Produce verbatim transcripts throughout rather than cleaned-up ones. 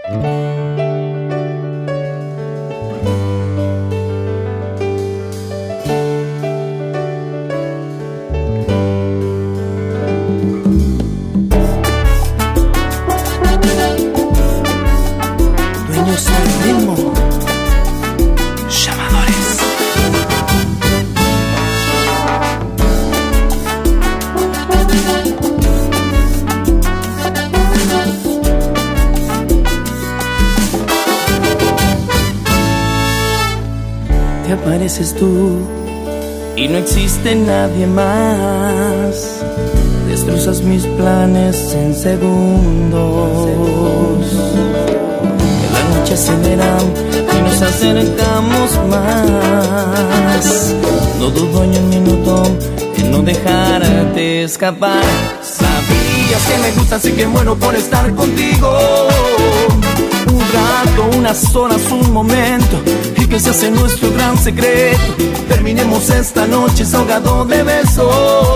Te apareces tú y no existe nadie más. Destrozas mis planes en segundos. Que la noche acelera y nos acercamos más. No dudo ni un minuto en no dejarte escapar. Sabías que me gusta, así que muero por estar contigo. Un rato, unas horas, un momento, y que se hace nuestro gran secreto. Terminemos esta noche ahogado de besos.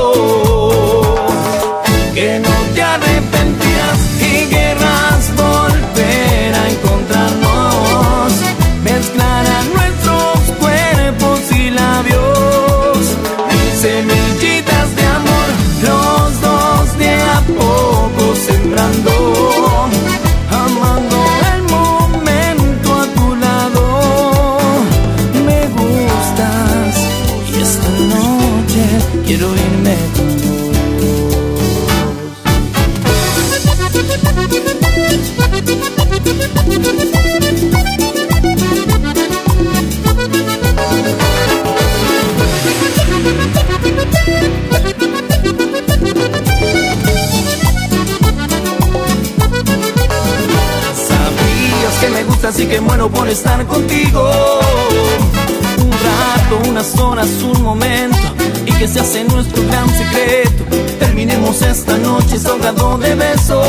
Que no te arrepentirás y querrás volver a encontrarnos. Mezclar a nuestros cuerpos y labios, y semillitas de amor, los dos de a poco sembrando. Amando el momento a tu lado. Me gustas y esta noche quiero irme con vos. Sabías que me gusta, así que muero por estar contigo. Un rato, unas horas, un momento, y que se hace nuestro gran secreto. Terminemos esta noche ahogado de besos.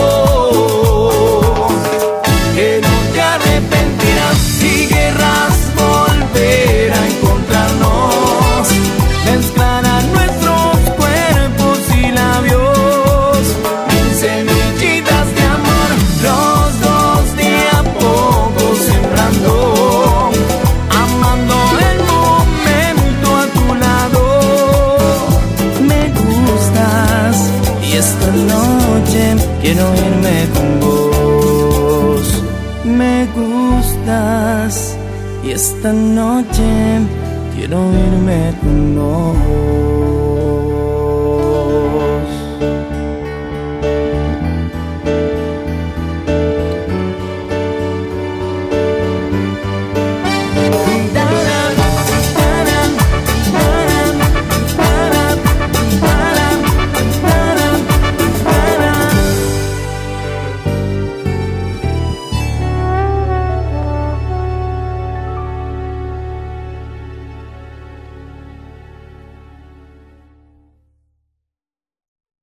Que no te arrepentirás y querrás volver a encontrarnos. Mezclar a nuestros cuerpos y labios, mil semillitas de amor, los dos de a poco sembrando. Amando el momento a tu lado. Me gustas y esta noche quiero irme con vos. Me gustas y esta noche quiero irme con vos.